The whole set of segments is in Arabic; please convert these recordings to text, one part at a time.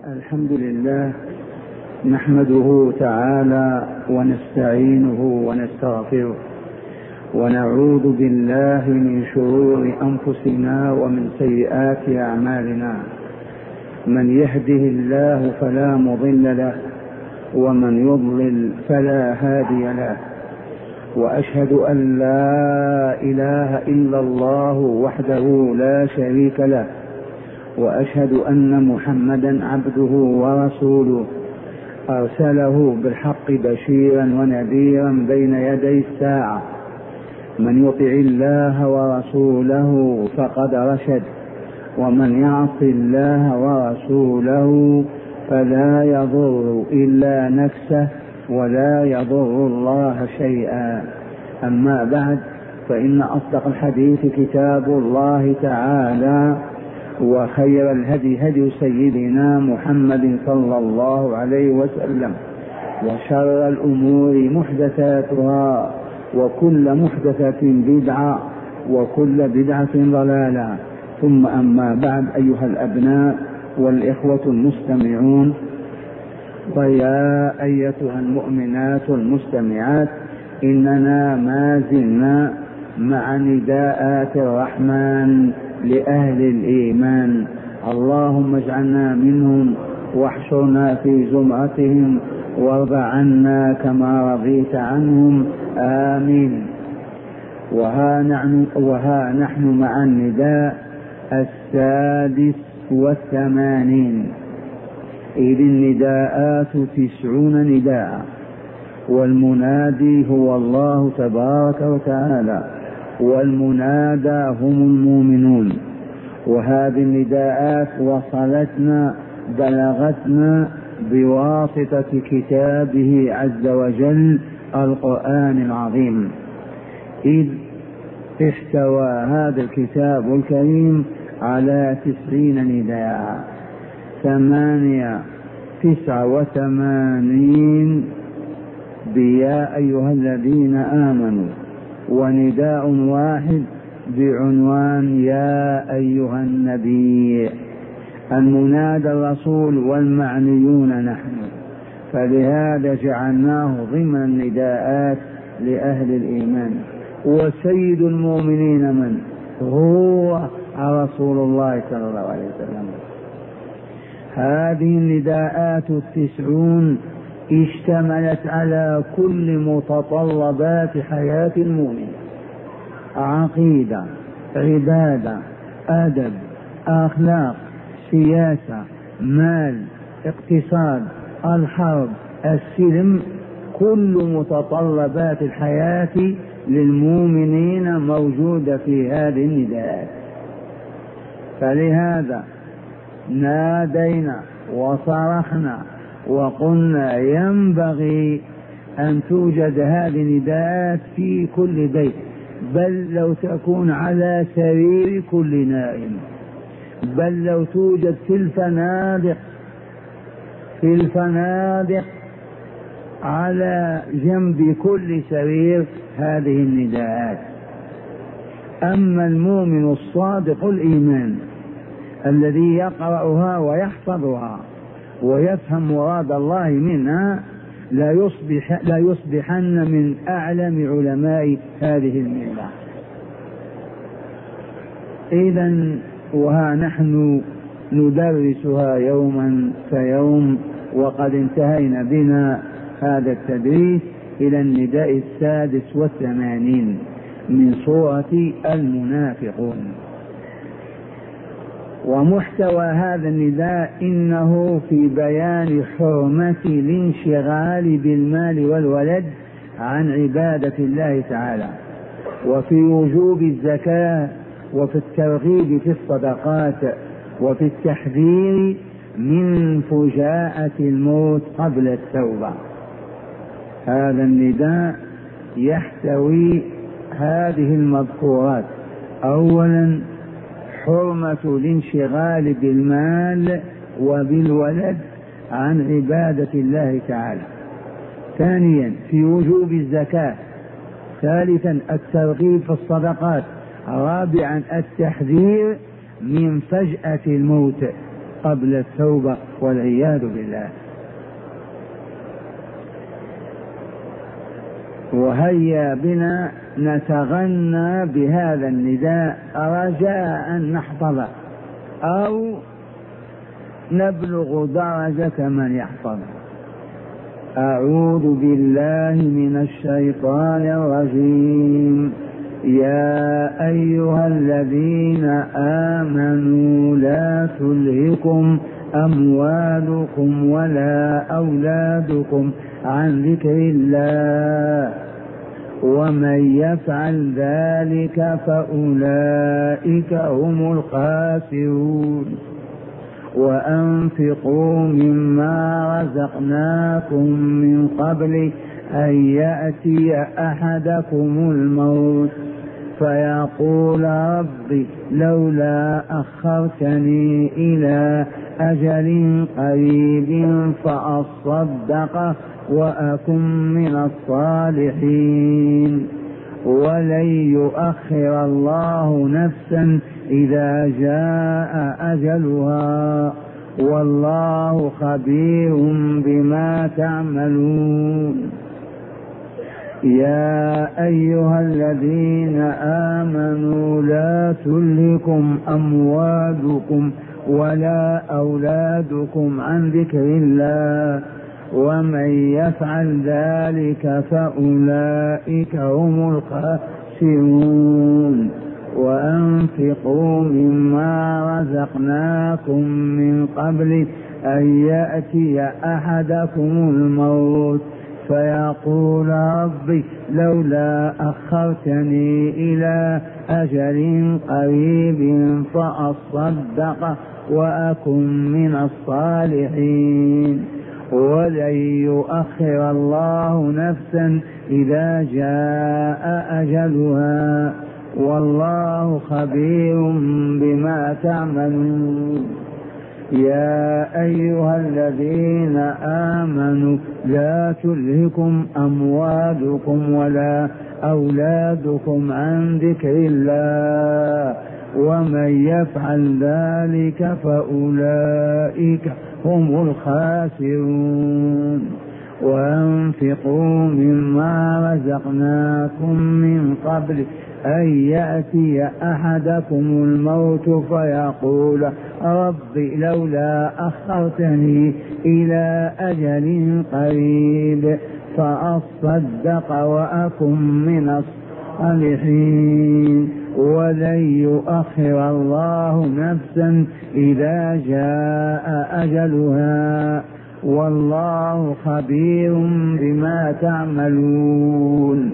الحمد لله نحمده تعالى ونستعينه ونستغفره ونعوذ بالله من شرور أنفسنا ومن سيئات أعمالنا. من يهده الله فلا مضل له ومن يضلل فلا هادي له، وأشهد أن لا إله إلا الله وحده لا شريك له، وأشهد أن محمدا عبده ورسوله أرسله بالحق بشيرا ونذيرا بين يدي الساعة. من يطع الله ورسوله فقد رشد، ومن يعص الله ورسوله فلا يضر إلا نفسه ولا يضر الله شيئا. أما بعد، فإن أصدق الحديث كتاب الله تعالى، وخير الهدي هدي سيدنا محمد صلى الله عليه وسلم، وشر الأمور محدثاتها، وكل محدثة بدعة، وكل بدعة ضلالة. ثم أما بعد، أيها الأبناء والإخوة المستمعون، ويا أيتها المؤمنات المستمعات، إننا ما زلنا مع نداءات الرحمن لأهل الإيمان. اللهم اجعلنا منهم واحشرنا في زمرتهم وارض عنا كما رضيت عنهم، آمين. وها نحن مع النداء 86. إذ النداءات 90 نداء، والمنادي هو الله تبارك وتعالى، والمنادى هم المؤمنون. وهذه النداءات وصلتنا بلغتنا بواسطة كتابه عز وجل القرآن العظيم، إذ احتوى هذا الكتاب الكريم على 90 نداء، 89 بيا أيها الذين آمنوا، ونداء واحد بعنوان يا أيها النبي. المنادى الرسول والمعنيون نحن، فلهذا جعلناه ضمن النداءات لأهل الإيمان. وسيد المؤمنين من هو رسول الله صلى الله عليه وسلم. هذه النداءات 90 اشتملت على كل متطلبات حياة المؤمن: عقيدة، عبادة، أدب، أخلاق، سياسة، مال، اقتصاد، الحرب، السلم. كل متطلبات الحياة للمؤمنين موجودة في هذه النداءات. فلهذا نادينا وصرخنا وقلنا ينبغي أن توجد هذه النداءات في كل بيت، بل لو تكون على سرير كل نائم، بل لو توجد في الفنادق على جنب كل سرير هذه النداءات. أما المؤمن الصادق الإيمان الذي يقرأها ويحفظها ويفهم مراد الله منها لا يصبحن من أعلم علماء هذه الملة. إذن وها نحن ندرسها يوما فيوم، وقد انتهينا بنا هذا التدريس إلى النداء 86 من سورة المنافقون. ومحتوى هذا النداء إنه في بيان حرمة الانشغال بالمال والولد عن عبادة الله تعالى، وفي وجوب الزكاة، وفي الترغيب في الصدقات، وفي التحذير من فجاءة الموت قبل التوبة. هذا النداء يحتوي هذه المذكورات: أولا، حرمة الانشغال بالمال وبالولد عن عبادة الله تعالى. ثانيا، في وجوب الزكاة. ثالثا، الترغيب في الصدقات. رابعا، التحذير من فجأة الموت. قبل التوبة والعياذ بالله. وهيا بنا نتغنى بهذا النداء رجاء أن نحفظه أو نبلغ درجة من يحفظه. أعوذ بالله من الشيطان الرجيم. يا أيها الذين آمنوا لا تلهكم أموالكم ولا أولادكم عن ذكر الله ومن يفعل ذلك فأولئك هم الخاسرون. وأنفقوا مما رزقناكم من قبل أن يأتي أحدكم الموت فيقول رب لولا أخرتني إلى أجل قريب فأصدق وأكن من الصالحين. ولن يؤخر الله نفسا إذا جاء أجلها والله خبير بما تعملون. يا أيها الذين آمنوا لا تلهكم أموالكم ولا أولادكم عن ذكر الله ومن يفعل ذلك فأولئك هم الخاسرون. وأنفقوا مما رزقناكم من قبل أن يأتي أحدكم الموت فيقول رب لولا أخرتني إلى أجل قريب فأصدق وأكن من الصالحين. ولن يؤخر الله نفسا إذا جاء أجلها والله خبير بما تعملون. يا أيها الذين آمنوا لا تلهكم أموالكم ولا أولادكم عن ذكر الله ومن يفعل ذلك فأولئك هم الخاسرون. وأنفقوا مما رزقناكم من قبل أن يأتي أحدكم الموت فيقول رب لولا أخرتني إلى أجل قريب فأصدق وأكن من الصالحين. ولن يؤخر الله نفسا إذا جاء أجلها والله خبير بما تعملون.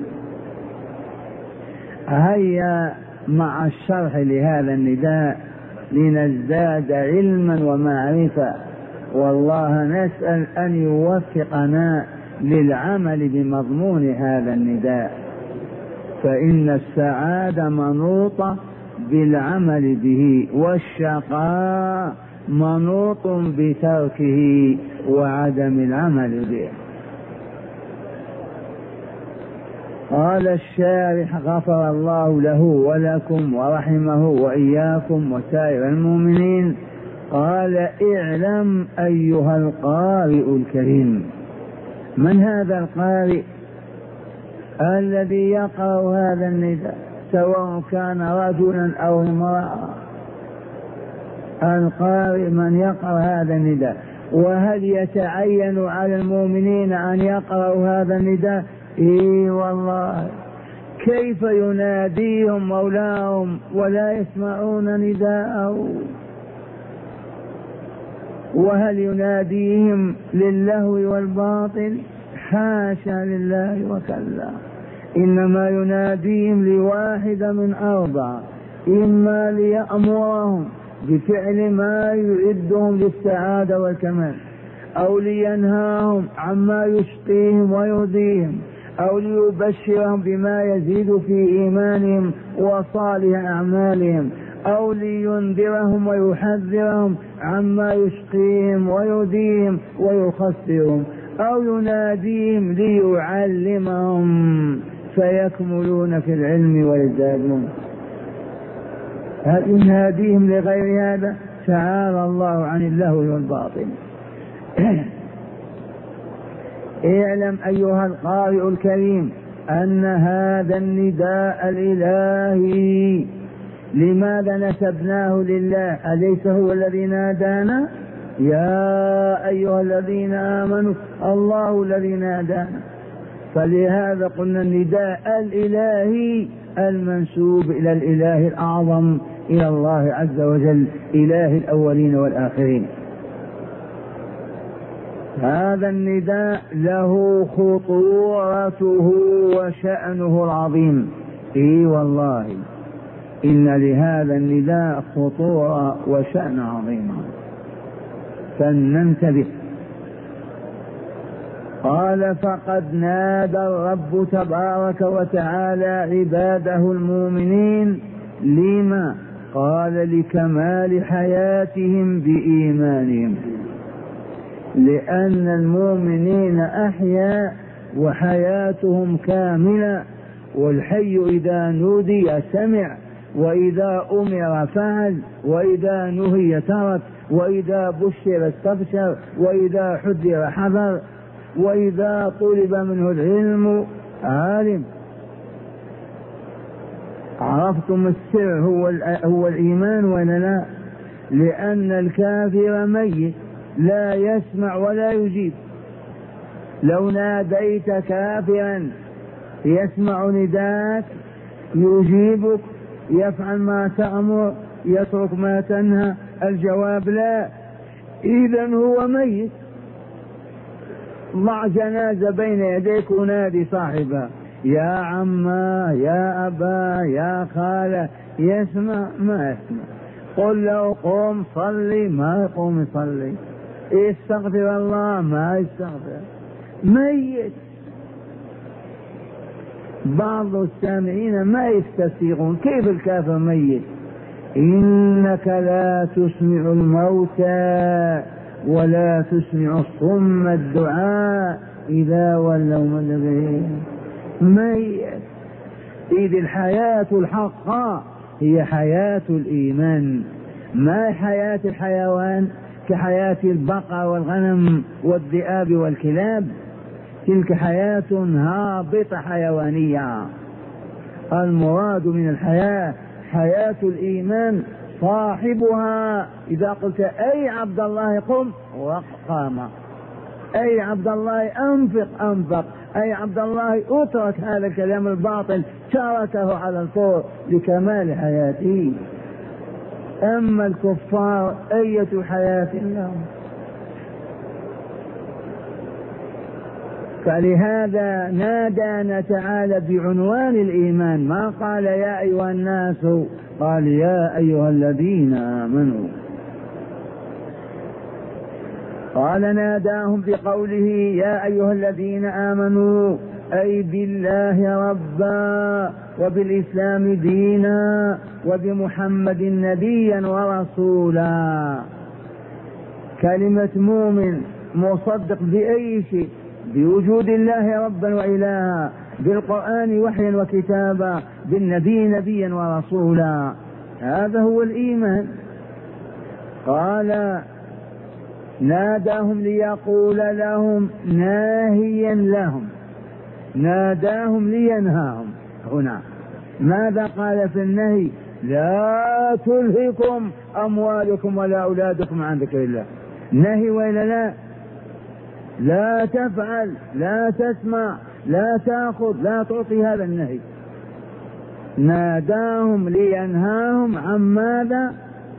هيا مع الشرح لهذا النداء لنزداد علما ومعرفة، والله نسأل أن يوفقنا للعمل بمضمون هذا النداء، فإن السعادة منوطة بالعمل به والشقاء منوط بتركه وعدم العمل به. قال الشارح غفر الله له ولكم ورحمه وإياكم وسائر المؤمنين، قال اعلم أيها القارئ الكريم. من هذا القارئ الذي يقرأ هذا النداء سواء كان رجلا أو امرأة؟ القارئ من يقرأ هذا النداء. وهل يتعين على المؤمنين أن يقرأوا هذا النداء؟ إيه والله، كيف يناديهم مولاهم ولا يسمعون نداءه؟ وهل يناديهم للهو والباطل؟ حاشا لله وكلا، إنما يناديهم لواحد من أربع: إما ليأمرهم بفعل ما يعدهم للسعادة والكمال، أو لينهاهم عما يشقيهم ويؤذيهم، أو ليبشرهم بما يزيد في إيمانهم وصالح أعمالهم، أو لينذرهم ويحذرهم عما يشقيهم ويؤذيهم ويخسرهم، أو يناديهم ليعلمهم فيكملون في العلم ويزدادون. هل يناديهم لغير هذا؟ تعالى الله عن اللهو والباطل. اعلم أيها القارئ الكريم أن هذا النداء الإلهي لماذا نسبناه لله؟ أليس هو الذي نادانا؟ يا أيها الذين آمنوا الله الذي نادانا. فلهذا قلنا النداء الإلهي المنسوب إلى الإله الأعظم، إلى الله عز وجل، إله الأولين والآخرين. هذا النداء له خطورته وشأنه العظيم. إي والله إن لهذا النداء خطورة وشأن عظيم، فلننتبه. قال فقد نادى الرب تبارك وتعالى عباده المؤمنين. لما؟ قال لكمال حياتهم بإيمانهم، لأن المؤمنين أحياء وحياتهم كاملة، والحي إذا نودي سمع، وإذا أمر فعل، وإذا نهي ترك، وإذا بشر استبشر، وإذا حذر حذر، وإذا طلب منه العلم عالم. عرفتم السر هو الإيمان ولا لا؟ لأن الكافر ميت لا يسمع ولا يجيب. لو ناديت كافرا يسمع نداءك، يجيبك، يفعل ما تأمر، يترك ما تنهى؟ الجواب لا. إذن هو ميت. ضع جنازة بين يديك ونادي صاحبها يا عما يا أبا يا خالة، يسمع؟ ما يسمع. قل له قوم صلي، ما يقوم يصلي. استغفر الله، ما يستغفر. ميت. بعض السامعين ما يستسيغون كيف الكافر ميت. إنك لا تسمع الموتى ولا تسمع الصم الدعاء إذا ولوا مدبرين. ميت. إذ الحياة الحقة هي حياة الإيمان، ما حياة الحيوان كحياة البقر والغنم والذئاب والكلاب، تلك حياة هابطة حيوانية. المراد من الحياة حياة الإيمان، صاحبها إذا قلت أي عبد الله قم وقام، أي عبد الله أنفق أنفق، أي عبد الله أترك هذا الكلام الباطل تركه على الفور لكمال حياته. أما الكفار أية حياة لهم. فلهذا نادانا تعالى بعنوان الإيمان، ما قال يا أيها الناس، قال يا أيها الذين آمنوا. قال ناداهم بقوله يا أيها الذين آمنوا، أي بالله ربا، وبالإسلام دينا، وبمحمد نبيا ورسولا. كلمة مؤمن مصدق بأي شيء، بوجود الله ربا وإلها، بالقرآن وحيا وكتابا، بالنبي نبيا ورسولا. هذا هو الإيمان. قال ناداهم ليقول لهم ناهيا لهم، ناداهم لينهاهم. هنا ماذا قال في النهي؟ لا تلهكم أموالكم ولا أولادكم عن ذكر الله. نهي ولا لا؟ لا تفعل، لا تسمع، لا تأخذ، لا تعطي، هذا النهي. ناداهم لينهاهم عن ماذا؟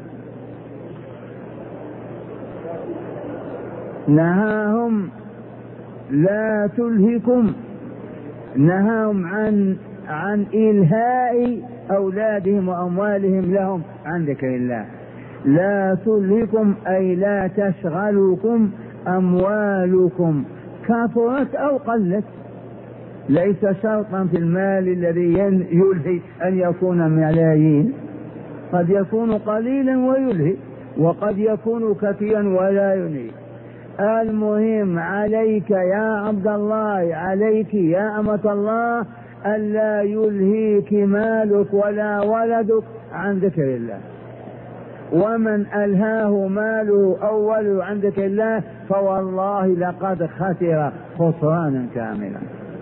نهاهم لا تلهكم، نهاهم عن إلهاء أولادهم وأموالهم لهم عن ذكر الله. لا تلهكم أي لا تشغلكم أموالكم، كثرت أو قلت. ليس شرطا في المال الذي يلهي أن يكون ملايين، قد يكون قليلا ويلهي، وقد يكون كثيرا ولا يلهي. المهم عليك يا عبد الله، عليك يا أمة الله، ألا يلهيك مالك ولا ولدك عن ذكر الله. ومن ألهاه ماله أول عن ذكر الله فوالله لقد خسر خسرانا كاملا.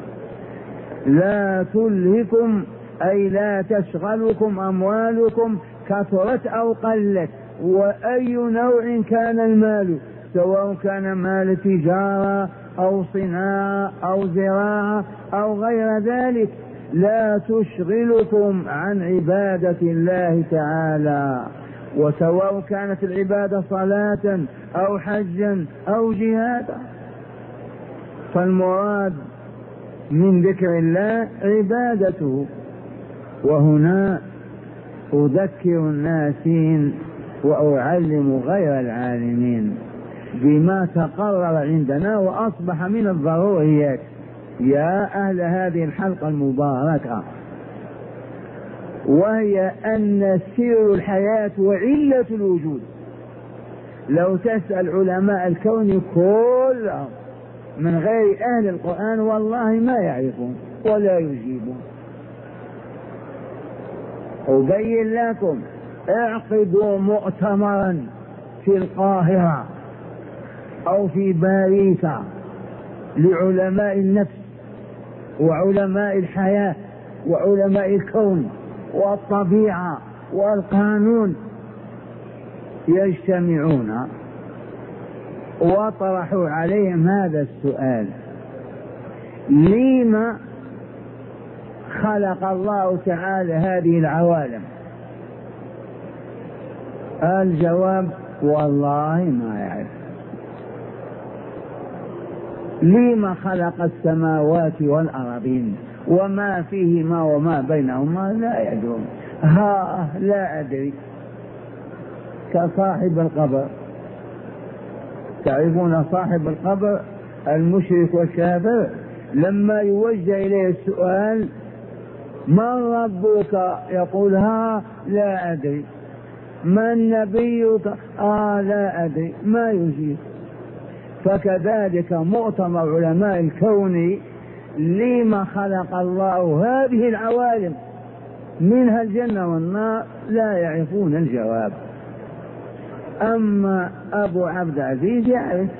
لا تلهكم أي لا تشغلكم أموالكم كثرت أو قلت، وأي نوع كان المال، سواء كان مال تجارة أو صناعة أو زراعة أو غير ذلك، لا تشغلكم عن عبادة الله تعالى، وسواء كانت العبادة صلاة أو حجا أو جهادا. فالمراد من ذكر الله عبادته. وهنا أذكر الناسين وأعلم غير العالمين بما تقرر عندنا وأصبح من الضروريات يا أهل هذه الحلقة المباركة، وهي أن سر الحياة وعلة الوجود. لو تسأل علماء الكون كلهم من غير أهل القرآن والله ما يعرفون ولا يجيبون. أبين لكم، اعقدوا مؤتمرا في القاهرة أو في باريس لعلماء النفس وعلماء الحياة وعلماء الكون والطبيعة والقانون، يجتمعون وطرحوا عليهم هذا السؤال: لما خلق الله تعالى هذه العوالم؟ الجواب: والله ما يعرف. لما خلق السماوات والأرضين وما فيهما وما بينهما؟ لا يدرون. لا أدري. كصاحب القبر، تعرفون صاحب القبر المشرك والكافر لما يوجه إليه السؤال: من ربك؟ يقول: لا أدري. من نبيك؟ لا أدري. ما يجيب. فكذلك مؤتمر علماء الكون: لما خلق الله هذه العوالم منها الجنة والنار؟ لا يعرفون الجواب. أما أبو عبد العزيز يعرف،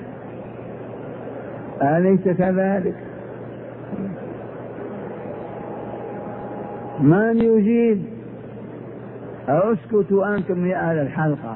أليس كذلك؟ من يجيب؟ اسكتوا أنتم يا أهل الحلقة.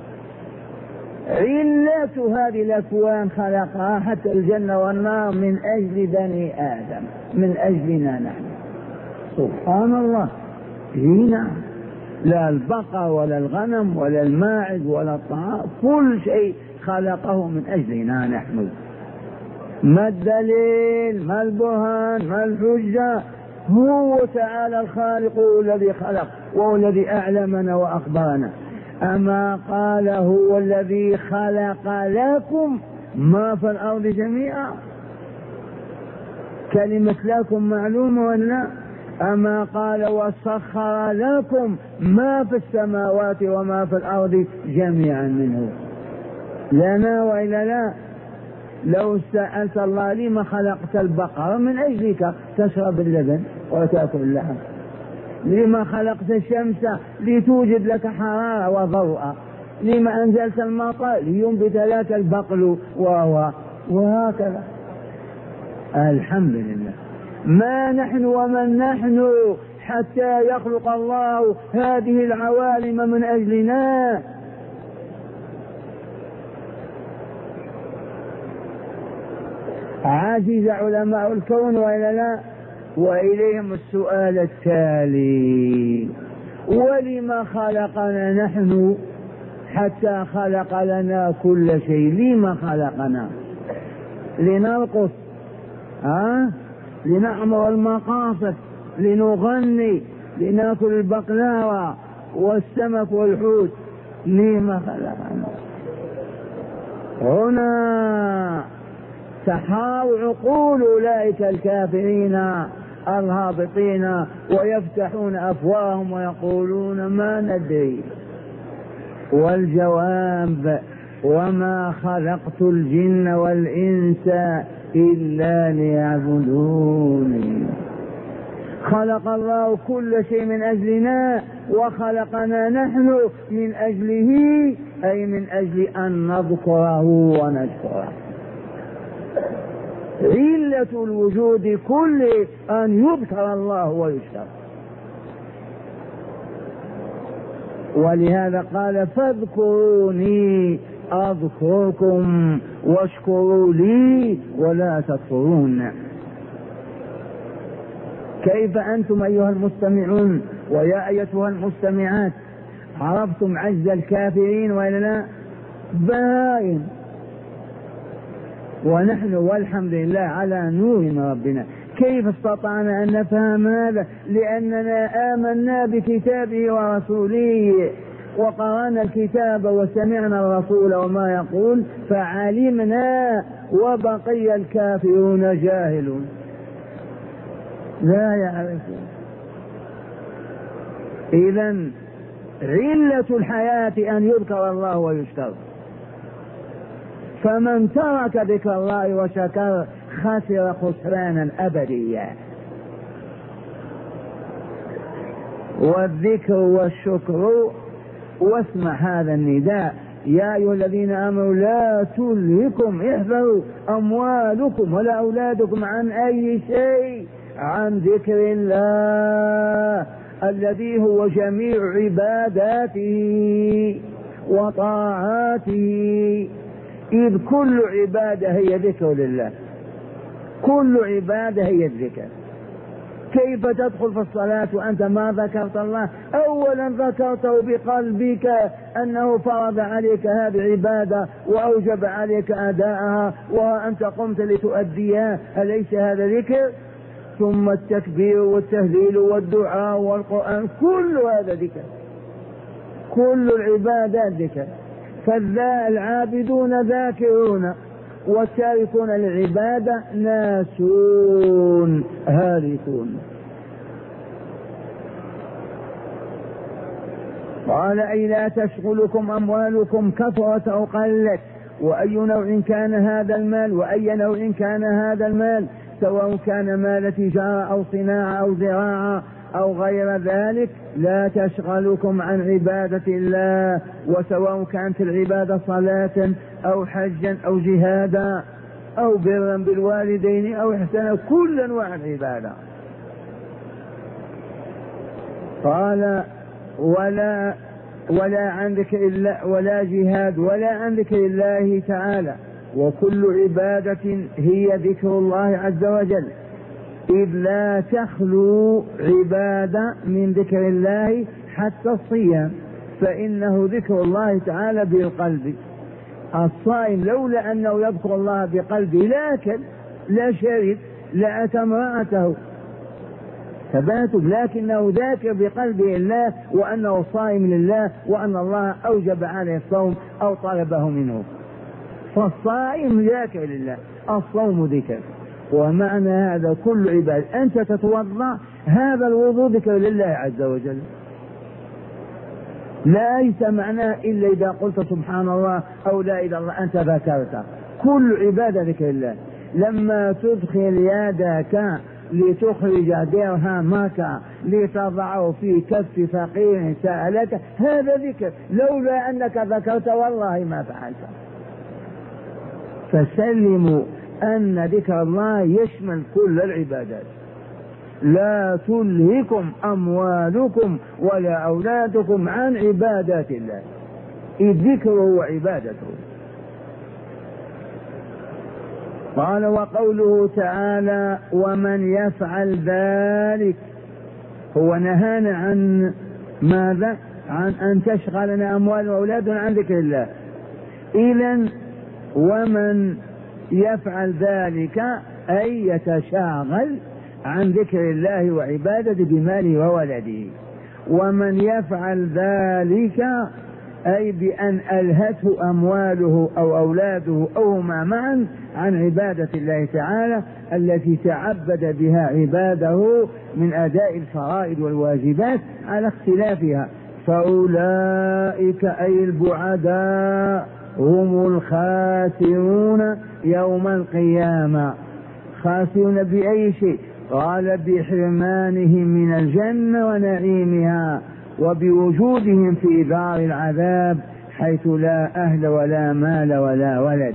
علة هذه الأكوان خلقها حتى الجنة والنار من أجل بني آدم، من أجلنا نحن. سبحان الله. هنا لا البقر ولا الغنم ولا الماعز ولا الطعام، كل شيء خلقه من أجلنا نحن. ما الدليل؟ ما البرهان؟ ما الحجة؟ هو تعالى الخالق الذي خلق وهو الذي أعلمنا وأخبرنا. أما قال هو الذي خلق لكم ما في الأرض جميعا؟ كلمة لكم معلومة ولا؟ أما قال وسخر لكم ما في السماوات وما في الأرض جميعا منه؟ لنا وإلا لا؟ لو سألت الله: لما خلقت البقرة؟ من أجلك تشرب اللبن وتأكل اللحم. لما خلقت الشمس؟ لتوجد لك حرارة وضوء. لما أنزلت المطر؟ لينبت لك البقل وهكذا. الحمد لله. ما نحن ومن نحن حتى يخلق الله هذه العوالم من أجلنا؟ عاجز علماء الكون وإلا لا؟ وإليهم السؤال التالي: ولما خلقنا نحن حتى خلق لنا كل شيء؟ لما خلقنا؟ لنرقص؟ لنعمر المقاصد؟ لنغني؟ لنأكل البقلاوة والسمك والحوت؟ لما خلقنا؟ هنا تحار عقول أولئك الكافرين الهابطين ويفتحون أفواههم ويقولون ما ندري. والجواب: وما خلقت الجن والإنس إلا ليعبدوني. خلق الله كل شيء من أجلنا وخلقنا نحن من أجله، أي من أجل أن نذكره ونشكره. علة الوجود كله أن يذكر الله ويشكر. ولهذا قال فاذكروني أذكركم واشكروا لي ولا تكفرون. كيف أنتم أيها المستمعون ويا أيتها المستمعات؟ عرفتم عجز الكافرين وإلا لا؟ باين. ونحن والحمد لله على نور من ربنا. كيف استطعنا أن نفهم هذا؟ لأننا آمنا بكتابه ورسوله، وقرأنا الكتاب وسمعنا الرسول وما يقول فعلمنا، وبقي الكافرون جاهلون لا يعرفون. إذن علة الحياة أن يذكر الله ويشكر. فمن ترك ذكر الله وشكر خسر خسرانا أبديا. والذكر والشكر، واسمع هذا النداء يا أيها الذين آمنوا لا تلهكم، احذروا أموالكم ولا أولادكم عن أي شيء عن ذكر الله الذي هو جميع عباداته وطاعاته. إذ كل عبادة هي ذكر لله، كل عبادة هي الذكر. كيف تدخل في الصلاة وأنت ما ذكرت الله؟ أولا ذكرته بقلبك أنه فرض عليك هذه عبادة وأوجب عليك أداءها وأنت قمت لتؤديها، أليس هذا ذكر؟ ثم التكبير والتهليل والدعاء والقرآن، كل هذا ذكر، كل العبادات ذكر. فالعابدون ذاكرون والتاركون للعبادة ناسون هالكون. قال أي لا تشغلكم أموالكم كثرت أو قلت، وأي نوع كان هذا المال، وأي نوع كان هذا المال، سواء كان مال تجارة أو صناعة أو زراعة أو غير ذلك، لا تشغلكم عن عبادة الله، وسواء كانت العبادة صلاة أو حجا أو جهادا أو برا بالوالدين أو إحسانا، كل أنواع العبادة. قال ولا عن ذكر الله، ولا جهاد، ولا عن ذكر الله تعالى، وكل عبادة هي ذكر الله عز وجل، إذ لا تخلو عبادة من ذكر الله حتى الصيام، فإنه ذكر الله تعالى بالقلب. الصائم لولا أنه يذكر الله بقلبه لا أكل لا شرب لا أتى امرأته ثباته، لكنه ذاكر بقلبه الله وأنه صائم لله وأن الله أوجب عليه الصوم أو طلبه منه. فالصائم ذاكر لله، الصوم ذكر. ومعنى هذا كل عبادة أنت تتوضأ، هذا الوضوء ذكر لله عز وجل، ليس معناه إلا إذا قلت سبحان الله أو لا إله إلا الله أنت ذكرت. كل عبادة ذكر الله. لما تدخل يدك لتخرج درهمك لتضعه في كف فقير سألك، هذا ذكر، لولا أنك ذكرت والله ما فعلت. فسلموا أن ذكر الله يشمل كل العبادات. لا تلهكم أموالكم ولا أولادكم عن عبادات الله، إذ ذكره وعبادته. قال وقوله تعالى ومن يفعل ذلك، هو نهانا عن ماذا؟ عن أن تشغلنا أموال وأولادنا عن ذكر الله. إذن ومن يفعل ذلك أي يتشاغل عن ذكر الله وعبادته بماله وولده. ومن يفعل ذلك أي بأن ألهته أمواله أو أولاده أو هما معا عن عبادة الله تعالى التي تعبد بها عباده من أداء الفرائض والواجبات على اختلافها، فأولئك أي البعداء هم الخاسرون يوم القيامة. خاسرون بأي شيء؟ قال بحرمانهم من الجنة ونعيمها وبوجودهم في دار العذاب حيث لا أهل ولا مال ولا ولد.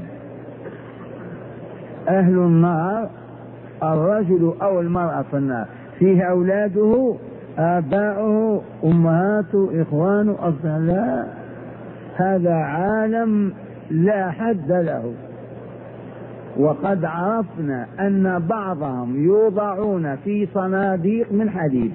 أهل النار الرجل أو المرأة في النار، فيه أولاده آباؤه أمهاته إخوانه أصلا، لا، هذا عالم لا حد له. وقد عرفنا أن بعضهم يوضعون في صناديق من حديد،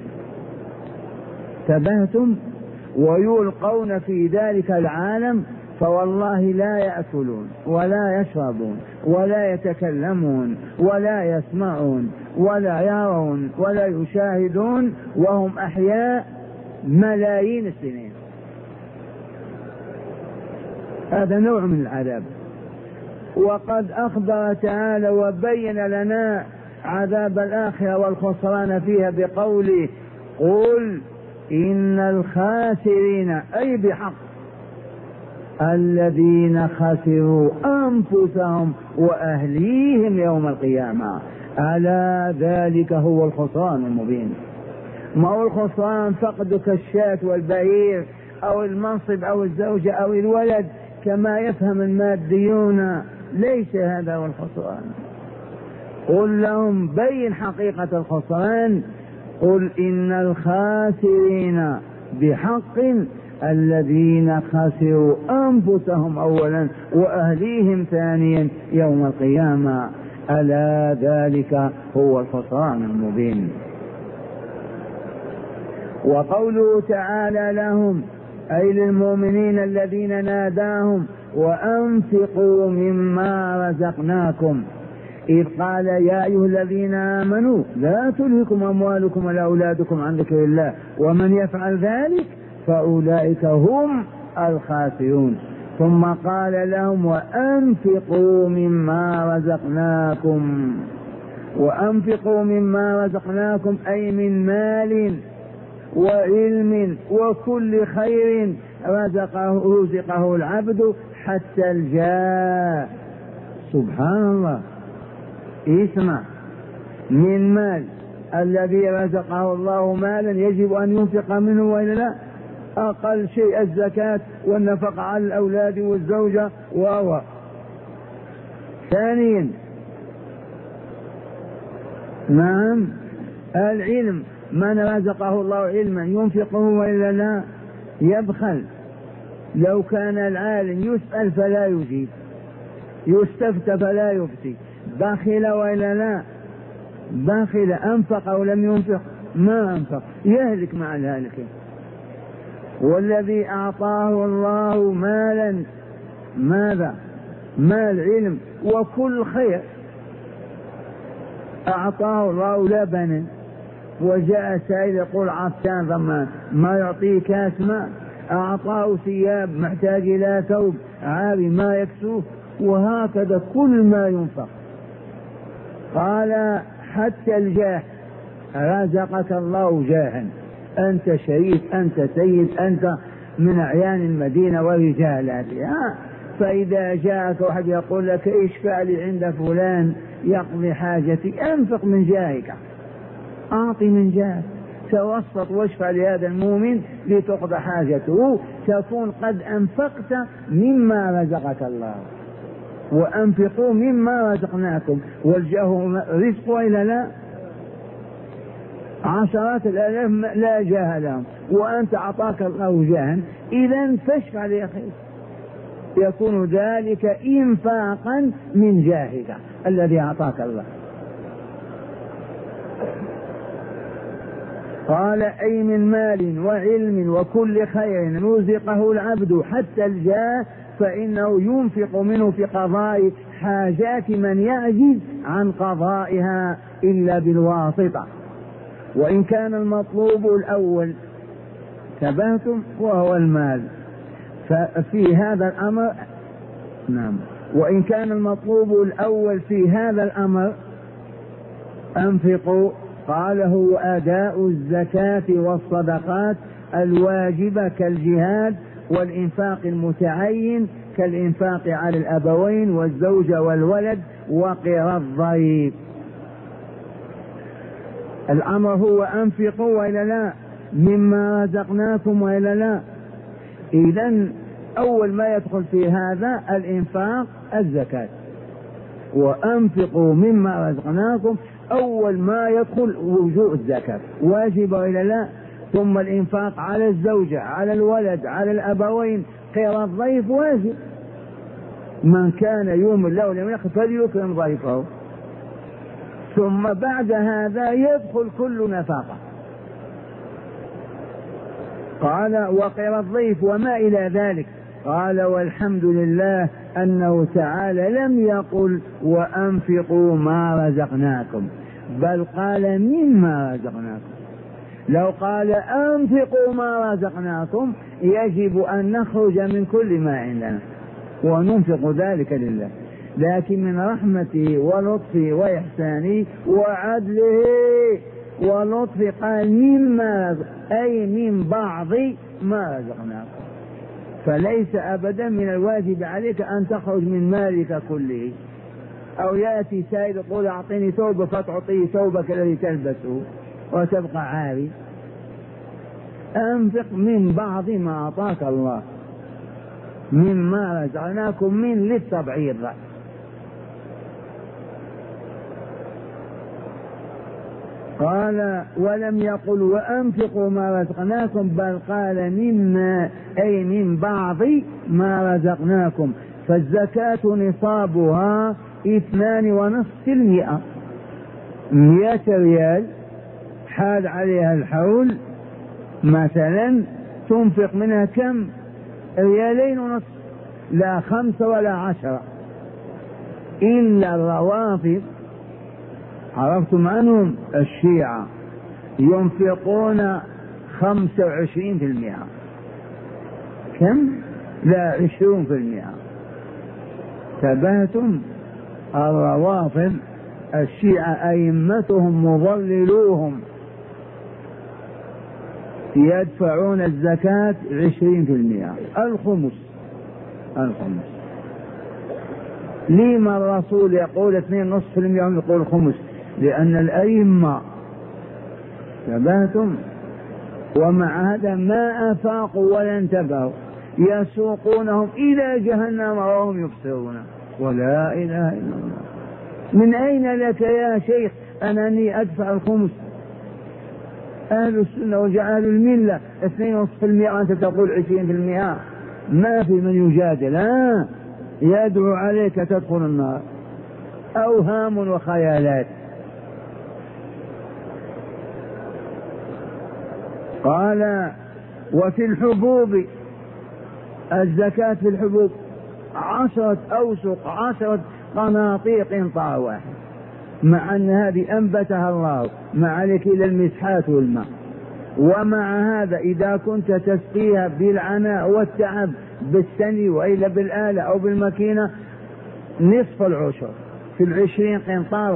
تبهتم، ويلقون في ذلك العالم، فوالله لا يأكلون ولا يشربون ولا يتكلمون ولا يسمعون ولا يرون ولا يشاهدون وهم أحياء ملايين السنين. هذا نوع من العذاب. وقد أخبر تعالى وبين لنا عذاب الآخرة والخسران فيها بقوله: قل إن الخاسرين، أي بحق، الذين خسروا أنفسهم وأهليهم يوم القيامة، ألا ذلك هو الخسران المبين. ما هو الخسران فقدك الشاة والبعير أو المنصب أو الزوجة أو الولد كما يفهم الماديون، ليس هذا هو الخسران. قل لهم بين حقيقة الخسران، قل إن الخاسرين بحق الذين خسروا أنفسهم أولا وأهليهم ثانيا يوم القيامة، ألا ذلك هو الخسران المبين. وقوله تعالى لهم أي للمؤمنين الذين ناداهم: وأنفقوا مما رزقناكم، إذ قال: يا أيها الذين آمنوا لا تلهكم أموالكم ولا أولادكم عن ذكر الله ومن يفعل ذلك فأولئك هم الخاسرون. ثم قال لهم: وأنفقوا مما رزقناكم. وأنفقوا مما رزقناكم أي من مال وعلم وكل خير رزقه العبد حتى الجاه. سبحان الله، اسمع، من مال الذي رزقه الله مالا يجب أن ينفق منه وإلا لا؟ أقل شيء الزكاة والنفقة على الأولاد والزوجة وهو. ثانيا، نعم، العلم، من رزقه الله علما ينفقه وإلا لا؟ يبخل. لو كان العالم يسأل فلا يجيب، يستفتى فلا يفتي، بخل وإلا لا؟ بخل. أنفق أو لم ينفق؟ ما أنفق، يهلك مع الهالكين. والذي أعطاه الله مالا، ماذا؟ مال علم وكل خير، أعطاه الله لبنا، وجاء سائل يقول عطشان ضمان، ما يعطيه كاس ماء. أعطاه ثياب، محتاج إلى ثوب عاري ما يكسوه، وهكذا كل ما ينفق. قال: حتى الجاه، رزقك الله جاها، أنت شريف، أنت سيد، أنت من أعيان المدينة ورجالاتها. فإذا جاءك واحد يقول لك: اشفع لي عند فلان يقضي حاجتي، أنفق من جاهك، أعطي من جاهك، توسط واشفع لهذا المؤمن لتقضى حاجته، تكون قد أنفقت مما رزقك الله. وأنفقوا مما رزقناكم، والجاه رزق إلى لا؟ عشرات الآلاف لا جاه لهم، وأنت أعطاك الله جاها، إذن فاشفع لأخيك، يكون ذلك إنفاقا من جاهك الذي أعطاك الله. قال: أي من مال وعلم وكل خير رزقه العبد حتى الجاه، فإنه ينفق منه في قضاء حاجات من يعجز عن قضائها إلا بالواسطة. وإن كان المطلوب الأول، تبهتم، وهو المال، ففي هذا الأمر، نعم، وإن كان المطلوب الأول في هذا الأمر أنفقوا، قال: هو أداء الزكاة والصدقات الواجبة كالجهاد، والإنفاق المتعين كالإنفاق على الأبوين والزوجة والولد وقر الضيف. الأمر هو أنفقوا وإلا لا، مما رزقناكم وإلا لا. إذن أول ما يدخل في هذا الإنفاق الزكاة، وأنفقوا مما رزقناكم أول ما يدخل وجوء الزكاة واجب وإلا لا. ثم الإنفاق على الزوجة، على الولد، على الأبوين، خير الضيف واجب. من كان يؤمن الله واليوم الآخر فليكرم ضيفه. ثم بعد هذا يدخل كل نفقة. قال وقر الضيف وما إلى ذلك. قال والحمد لله أنه تعالى لم يقل وأنفقوا ما رزقناكم، بل قال مما رزقناكم. لو قال أنفقوا ما رزقناكم يجب أن نخرج من كل ما عندنا وننفق ذلك لله، لكن من رحمته ولطفه وإحسانه وعدله ولطفه قال مما، أي من بعض ما رزقناكم. فليس أبدا من الواجب عليك أن تخرج من مالك كله، أو يأتي سائل يقول أعطيني ثوب فتعطيه ثوبك الذي تلبسه وتبقى عاري. أنفق من بعض ما أعطاك الله، مما رزقناكم من للتبعيض. قال ولم يقل وأنفقوا ما رزقناكم، بل قال مما، أي من بعض ما رزقناكم. فالزكاة نصابها 2.5%. 100 ريال حال عليها الحول مثلا، تنفق منها كم؟ 2.5 ريال، لا 5 ولا 10. إلا الروافض، عرفتم عنهم الشيعة، ينفقون 25%. كم؟ لا 20%. تبهتم؟ الروافض الشيعة أئمتهم مضللوهم يدفعون الزكاة 20%، الخمس. لما الرسول يقول 2.5% هم يقول الخمس؟ لأن الأئمة ثباتهم ومع هذا ما أفاقوا ولا انتبهوا، يسوقونهم إلى جهنم وهم يبصرون. ولا إله إلا الله. من أين لك يا شيخ أنني أدفع الخمس؟ أهل السنة وجعل الملة 2.5% وأنت تقول 20%. ما في من يجادل، يدعو عليك تدخل النار. أوهام وخيالات. قال وفي الحبوب، الزكاة في الحبوب 10 أوسق، 10 قناطير قنطار واحد، مع أن هذه أنبتها الله مع إلى المسحات والماء. ومع هذا إذا كنت تسقيها بالعناء والتعب بالسني وإلا بالآلة أو بالماكينة نصف العشر في 20 قنطار.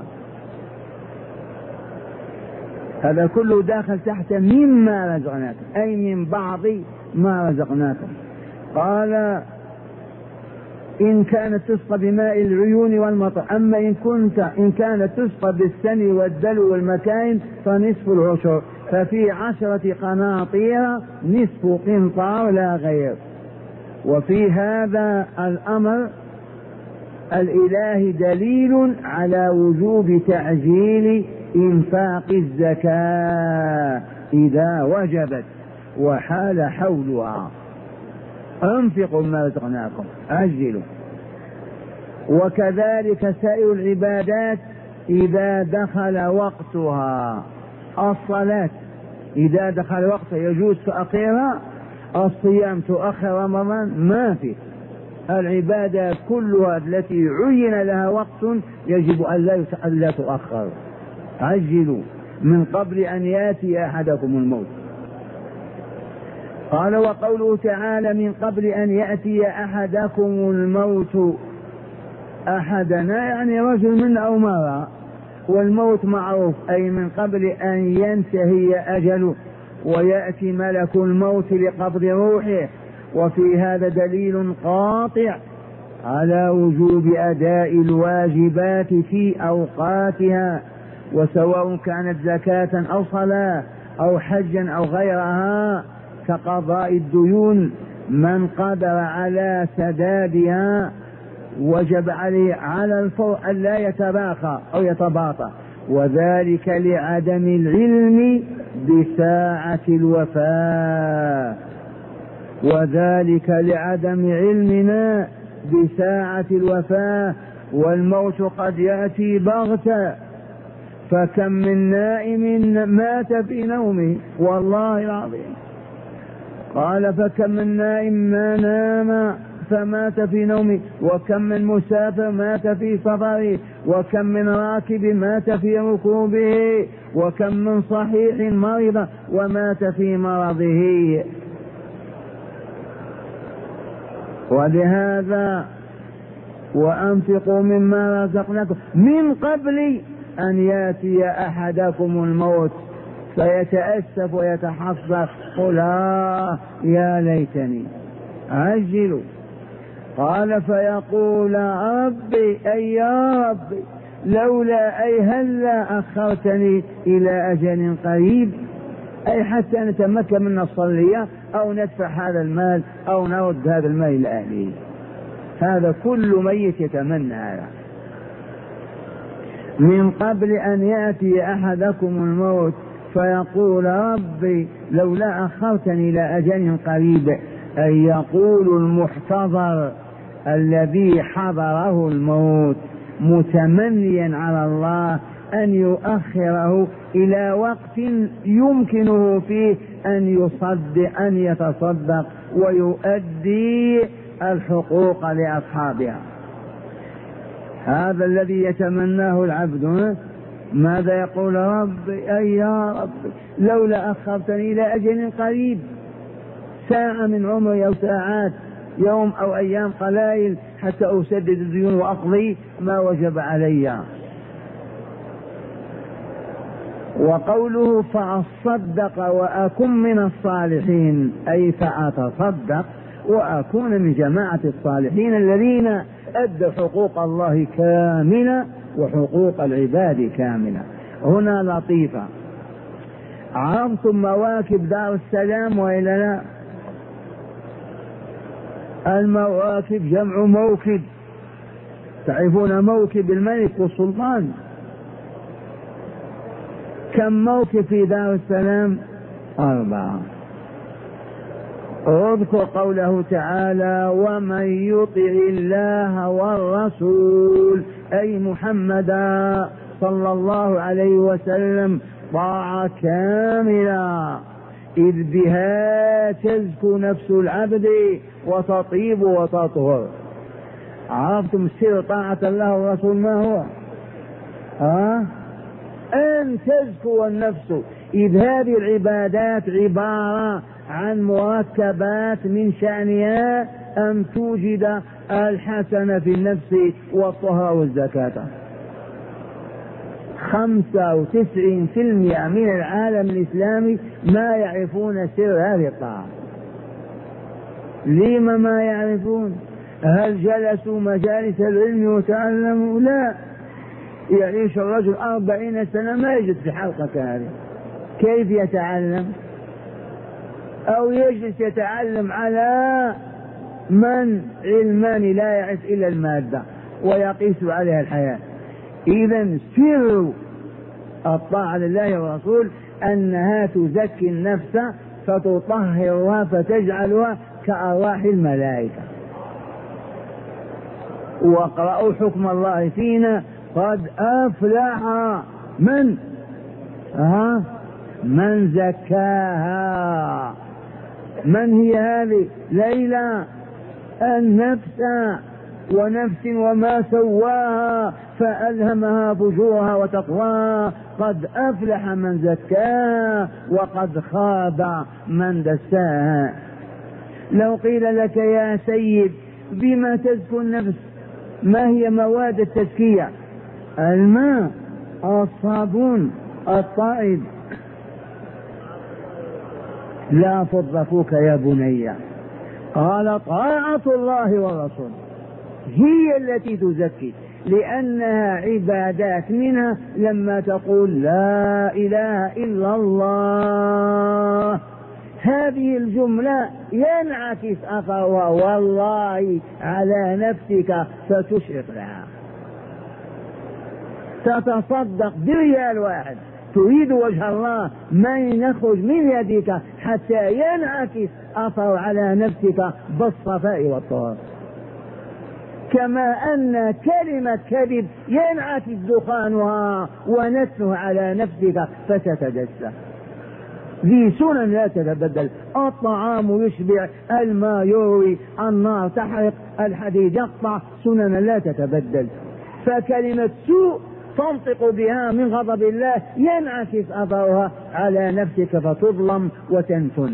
هذا كله داخل تحت مما رزقناكم، أي من بعض ما رزقناكم. قال إن كانت تسقى بماء العيون والمطر، أما إن كانت تسقى بالسني والدلو والمكاين فنصف العشر، ففي 10 قناطير نصف قنطار لا غير. وفي هذا الأمر الإلهي دليل على وجوب تعجيل إنفاق الزكاة إذا وجبت وحال حولها. أنفقوا ما رزقناكم، أجلوا. وكذلك سائر العبادات إذا دخل وقتها. الصلاة إذا دخل وقتها يجوز تأخيرها، الصيام تؤخر رمضان، ما في. العبادة كلها التي عين لها وقت يجب أن لا تؤخر. عجلوا من قبل أن يأتي أحدكم الموت. قال وقوله تعالى من قبل أن يأتي أحدكم الموت، أحدنا يعني رجل منا أو امرأة، والموت معروف أي من قبل أن ينتهي أجله ويأتي ملك الموت لقبض روحه. وفي هذا دليل قاطع على وجوب أداء الواجبات في أوقاتها وسواء كانت زكاة أو صلاة أو حجا أو غيرها كقضاء الديون، من قدر على سدادها وجب عليه على الفور أن لا يتباخى أو يتباطأ، وذلك لعدم العلم بساعة الوفاة، وذلك لعدم علمنا بساعة الوفاة، والموت قد يأتي بغتة، فكم من نائم مات في نومه، والله العظيم قال فكم من نائم ما نام فمات في نومه، وكم من مسافر مات في سفره، وكم من راكب مات في ركوبه، وكم من صحيح مرض ومات في مرضه. ولهذا وأنفقوا مما رزقناكم من قبل أن يأتي أحدكم الموت فيتأسف ويتحسر قل يا ليتني عجلوا. قال فيقول ربي أي يا ربي لولا أي هلا أخرتني إلى أجل قريب، أي حتى نتمكن من الصلية أو ندفع هذا المال أو نرد هذا المال إلى أهله. هذا كل ميت يتمنى هذا. من قبل أن يأتي أحدكم الموت فيقول ربي لولا أخرتني إلى أجل قريب، أي يقول المحتضر الذي حضره الموت متمنيا على الله أن يؤخره إلى وقت يمكنه فيه أن يتصدق ويؤدي الحقوق لأصحابها. هذا الذي يتمناه العبد ماذا يقول ربي أي يا ربي لولا أخرتني إلى أجل قريب، ساعة من عمري أو ساعات، يوم أو أيام قلائل حتى أسدد الديون وأقضي ما وجب علي. وقوله فأصدق وأكن من الصالحين، أي فأتصدق وأكون من جماعة الصالحين الذين أدوا حقوق الله كاملة وحقوق العباد كاملة. هنا لطيفة، عرفتم مواكب دار السلام وإلا لا؟ المواكب جمع موكب، تعرفون موكب الملك والسلطان. كم موكب في دار السلام؟ 4. اذكر قوله تعالى ومن يطع الله والرسول أي محمدا صلى الله عليه وسلم طاعة كاملة، إذ بها تزكو نفس العبد وتطيب وتطهر. عرفتم سر طاعة الله والرسول ما هو؟ أن تزكو النفس، إذ هذه العبادات عبارة عن مركبات من شأنها أن توجد الحسنة في النفس والطهر والزكاة. 95% من العالم الإسلامي ما يعرفون سر هذه الطاعة. لما ما يعرفون؟ هل جلسوا مجالس العلم وتعلموا؟ لا، يعيش الرجل 40 سنة ما يجد في حلقة هذه، كيف يتعلم؟ أو يجلس يتعلم على من علمان لا يعرف إلا المادة ويقيس عليها الحياة. إذا سر الطاعة لله والرسول أنها تزكي النفس فتطهرها فتجعلها كأرواح الملائكة. واقرأوا حكم الله فينا قد أفلح من زكاها. من هي هذه؟ ليلى النفس ونفس وما سواها فألهمها فجورها وتقواها، قد أفلح من زكاها وقد خاب من دساها. لو قيل لك يا سيد بما تزكو النفس، ما هي مواد التزكية؟ الماء، الصابون، الطائب. لا تضرفوك يا بني. قال طاعة الله والرسول هي التي تزكي. لأنها عبادات، منها لما تقول لا إله إلا الله، هذه الجملة ينعكس أثرها والله على نفسك فتشرق لها. تتصدق بريال واحد تريد وجه الله، من يخرج من يدك حتى ينعكس أثر على نفسك بالصفاء والطهر. كما أن كلمة كذب ينعكس دخانها ونتنها على نفسك فتتجسد. ذي سنن لا تتبدل، الطعام يشبع، الماء يروي، النار تحرق، الحديد يقطع، سنن لا تتبدل. فكلمة سوء تنطق بها من غضب الله ينعكس أثرها على نفسك فتظلم وتنتن.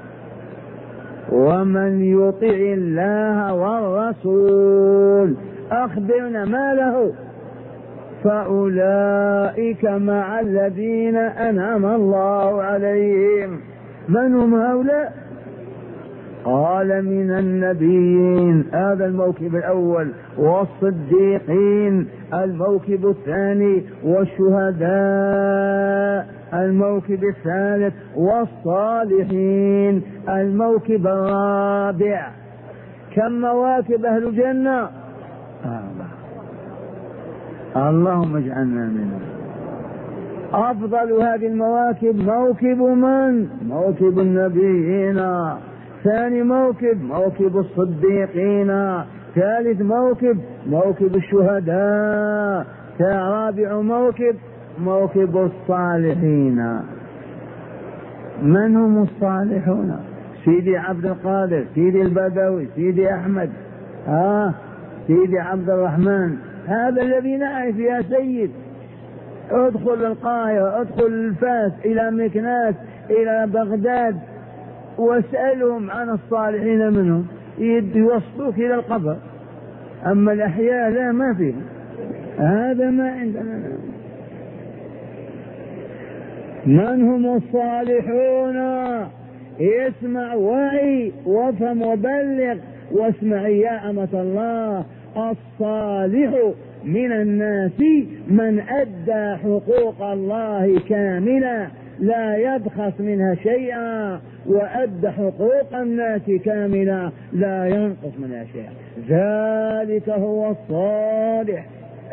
ومن يطع الله والرسول أخبرنا ما له، فأولئك مع الذين أنعم الله عليهم. من هم هؤلاء؟ قال من النبيين، هذا الموكب الأول، والصديقين الموكب الثاني، والشهداء الموكب الثالث، والصالحين الموكب الرابع. كم مواكب أهل الجنة؟ اللهم اجعلنا منهم. أفضل هذه المواكب موكب من؟ موكب النبيين. ثاني موكب الصديقين. ثالث موكب الشهداء. رابع موكب الصالحين. من هم الصالحون؟ سيدي عبد القادر، سيدي البدوي، سيدي أحمد، سيدي عبد الرحمن. هذا الذي نعرف يا سيد. ادخل القاهرة، ادخل فاس، إلى مكناس، إلى بغداد، واسألهم عن الصالحين منهم يوصلوك إلى القبر. أما الأحياء لا، ما فيه، هذا ما عندنا. من هم الصالحون؟ اسمع وعي وافهم وبلغ واسمع يا أمة الله. الصالح من الناس من أدى حقوق الله كاملة لا يبخس منها شيئا، وأدى حقوق الناس كاملة لا ينقص منها شيئا، ذلك هو الصالح.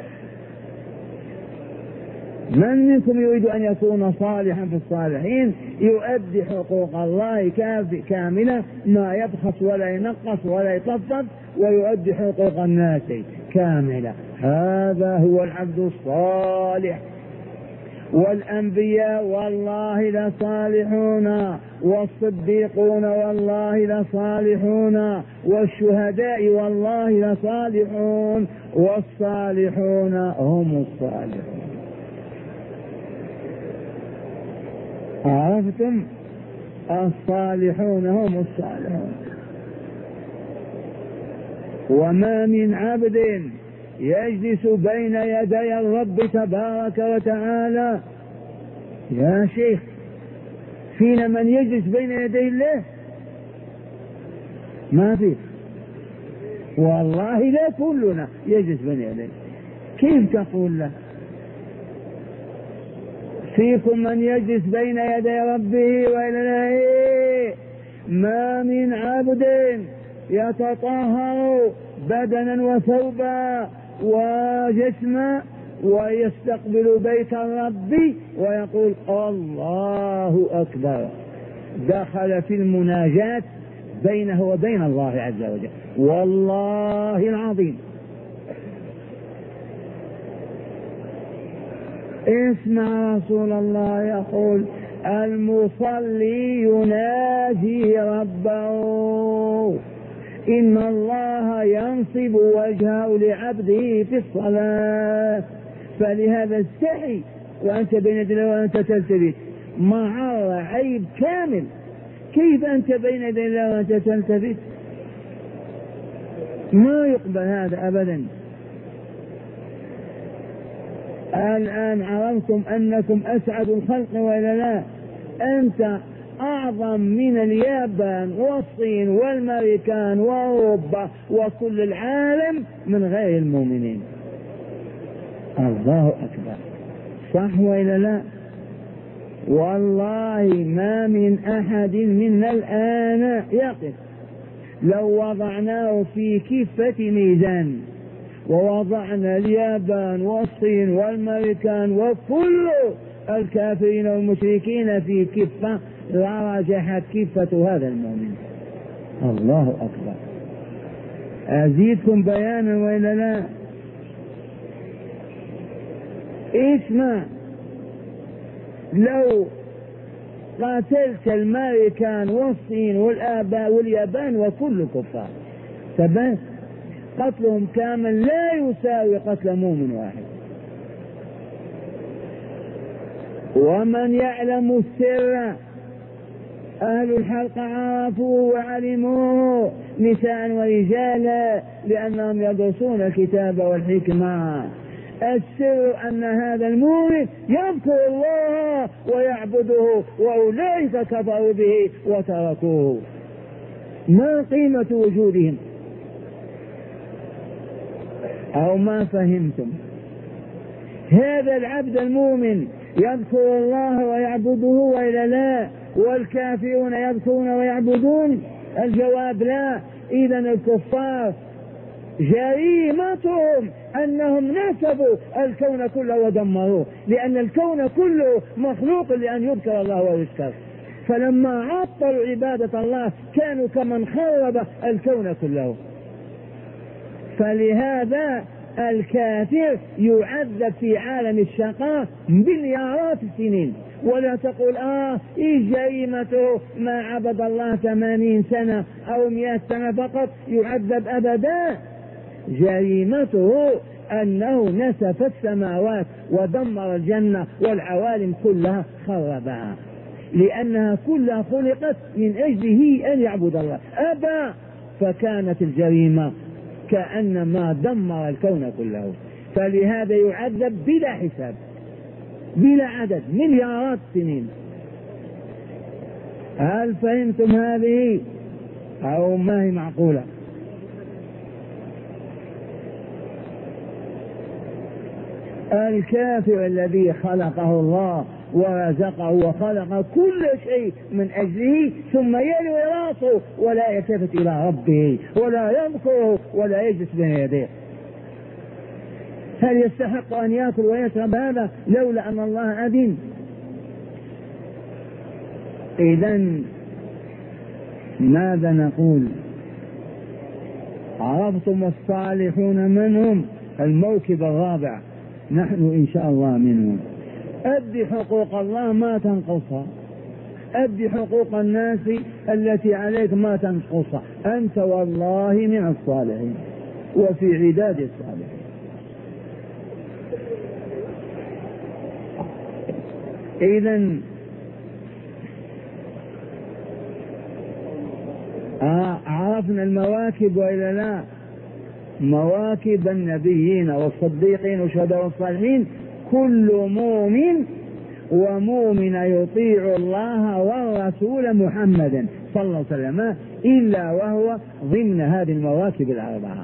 من منكم يريد أن يكون صالحا في الصالحين؟ يؤدي حقوق الله كاملة، ما يبخس ولا ينقص ولا يطفف، ويؤدي حقوق الناس كاملة. هذا هو العبد الصالح. والأنبياء والله لصالحون، والصديقون والله لصالحون، والشهداء والله لصالحون، والصالحون هم الصالحون. عرفتم؟ الصالحون هم الصالحون. وما من عبد يجلس بين يدي الرب تبارك وتعالى. يا شيخ، فينا من يجلس بين يدي الله؟ ما فيه والله، لا كلنا يجلس بين يديه. كيف تقول له؟ فيكم من يجلس بين يدي ربه وإلى ما من عبد يتطهر بدنا وثوبا وجسما ويستقبل بيت الرب ويقول الله أكبر، دخل في المناجاة بينه وبين الله عز وجل. والله العظيم اسمع رسول الله يقول: المصلي يناجي ربه، إن الله ينصب وجهه لعبده في الصلاة. فلهذا استحي وأنت بين يدي الله وأنت تلتفت، معار عيب كامل. كيف أنت بين يدي الله وأنت تلتفت؟ ما يقبل هذا أبدا. الآن عرفتم أنكم أسعد الخلق وإلا لا؟ أنت أعظم من اليابان والصين والأمريكان وأوروبا وكل العالم من غير المؤمنين. الله أكبر. صح وإلا لا؟ والله ما من أحد منا الآن يقف لو وضعناه في كفة ميزان ووضعنا اليابان والصين والأمريكان وكل الكافرين والمشركين في كفة لرجحت كفة هذا المؤمن. الله أكبر. أزيدكم بيانا وإلا لا؟ اسمع، لو قاتلت الأمريكان والصين واليابان وكل كفار تبان قتلهم كامل لا يساوي قتل مؤمن واحد. ومن يعلم السر أهل الحلقة عرفوه وعلموه نساء ورجالا لأنهم يدرسون الكتاب والحكمة. السر أن هذا المؤمن يذكر الله ويعبده وأولئك كفروا به وتركوه. ما قيمة وجودهم؟ أو ما فهمتم؟ هذا العبد المؤمن يذكر الله ويعبده وإلا لا؟ والكافرون يذكرون ويعبدون؟ الجواب لا. إذا الكفار جريمتهم أنهم نسبوا الكون كله ودمروه، لأن الكون كله مخلوق لأن يذكر الله ويذكر، فلما عطلوا عبادة الله كانوا كمن خرب الكون كله. فلهذا الكافر يعذب في عالم الشقاء مليارات السنين. ولا تقول إيش جريمته ما عبد الله 80 سنة أو 100 سنة فقط يعذب أبدا. جريمته أنه نسف السماوات ودمر الجنة والعوالم كلها خربها، لأنها كلها خلقت من أجله أن يعبد الله، أبى، فكانت الجريمة كأنما دمر الكون كله. فلهذا يعذب بلا حساب بلا عدد مليارات السنين. هل فهمتم هذه أو ما هي معقولة؟ الكافر الذي خلقه الله ورزقه وخلق كل شيء من أجله ثم يلوي راسه ولا يلتفت إلى ربه ولا يذكره ولا يجلس بين يديه، هل يستحق أن يأكل ويشرب هذا لولا أن الله أذن؟ إذن ماذا نقول؟ عرفتم الصالحون منهم؟ الموكب الرابع نحن إن شاء الله منهم. أدي حقوق الله ما تنقصها، أدي حقوق الناس التي عليك ما تنقصها، أنت والله من الصالحين وفي عداد الصالحين. إذن عرفنا المواكب وإلا لا؟ مواكب النبيين والصديقين والشهداء والصالحين. كل مؤمن ومؤمن يطيع الله والرسول محمدا صلى الله عليه وسلم إلا وهو ضمن هذه المواكب الأربعة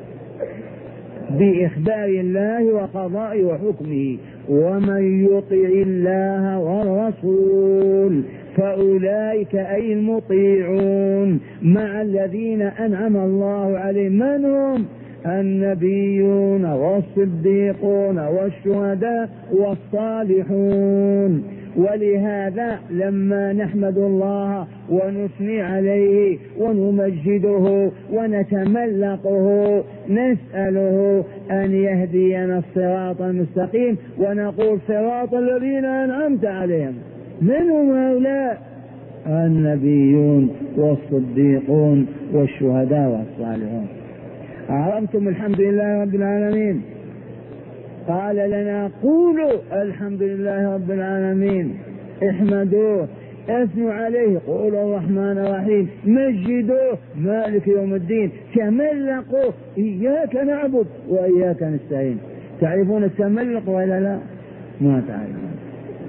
بإخبار الله وقضاء وحكمه. ومن يطع الله والرسول فأولئك أي المطيعون مع الذين أنعم الله عليهم. من هم؟ النبيون والصديقون والشهداء والصالحون. ولهذا لما نحمد الله ونثني عليه ونمجده ونتملقه نسأله أن يهدينا الصراط المستقيم ونقول صراط الذين أنعمت عليهم. من هم هؤلاء؟ النبيون والصديقون والشهداء والصالحون. عرفتم؟ الحمد لله رب العالمين. قال لنا قولوا الحمد لله رب العالمين، احمدوه، اثنوا عليه، قولوا الرحمن الرحيم، مجدوه، مالك يوم الدين، تملقوا، إياك نعبد وإياك نستعين. تعرفون التملق ولا لا؟ ما تعرفون.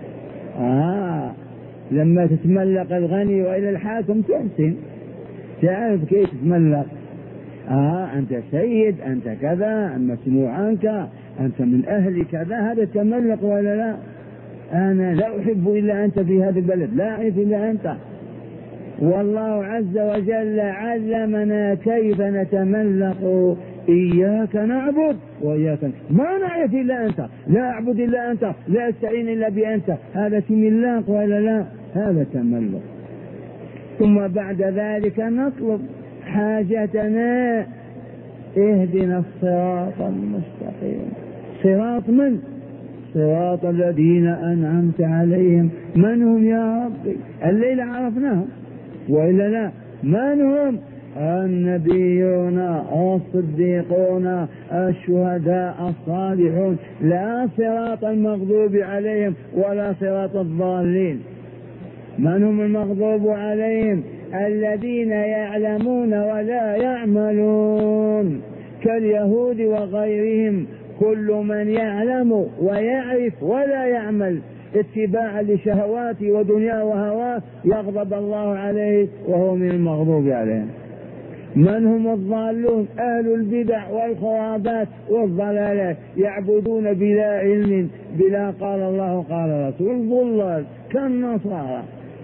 لما تتملق الغني وإلى الحاكم تحسن، تعرف كيف تتملق. أنت سيد، أنت كذا، مسموع عنك، أنت من أهل كذا، هذا تملق ولا لا؟ أنا لا أحب إلا أنت في هذا البلد، لا أعرف إلا أنت. والله عز وجل علمنا كيف نتملق. إياك نعبد وإياك ما نعرف إلا أنت، لا أعبد إلا أنت، لا أستعين إلا بأنت. هذا تملاق ولا لا؟ هذا تملق. ثم بعد ذلك نطلب حاجتنا. اهدنا الصراط المستقيم. صراط من؟ صراط الذين أنعمت عليهم. من هم يا ربي؟ الليلة عرفناهم وإلا لا؟ من هم؟ النبيون الصديقون الشهداء الصالحون، لا صراط المغضوب عليهم ولا صراط الضالين. من هم المغضوب عليهم؟ الذين يعلمون ولا يعملون، كاليهود وغيرهم. كل من يعلم ويعرف ولا يعمل اتباعا لشهواته ودنياه وهواه يغضب الله عليه وهو من المغضوب عليهم. من هم الضالون؟ أهل البدع والخرافات والضلالات، يعبدون بلا علم، بلا قال الله قال رسول، ضلال كالنصارى.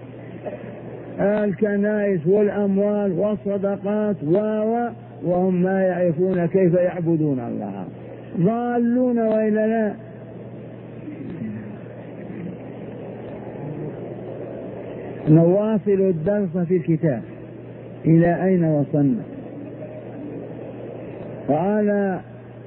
الكنائس والأموال والصدقات وهم ما يعرفون كيف يعبدون الله، ضالون وإلا لا؟ نواصل الدرس في الكتاب. إلى أين وصلنا؟ قال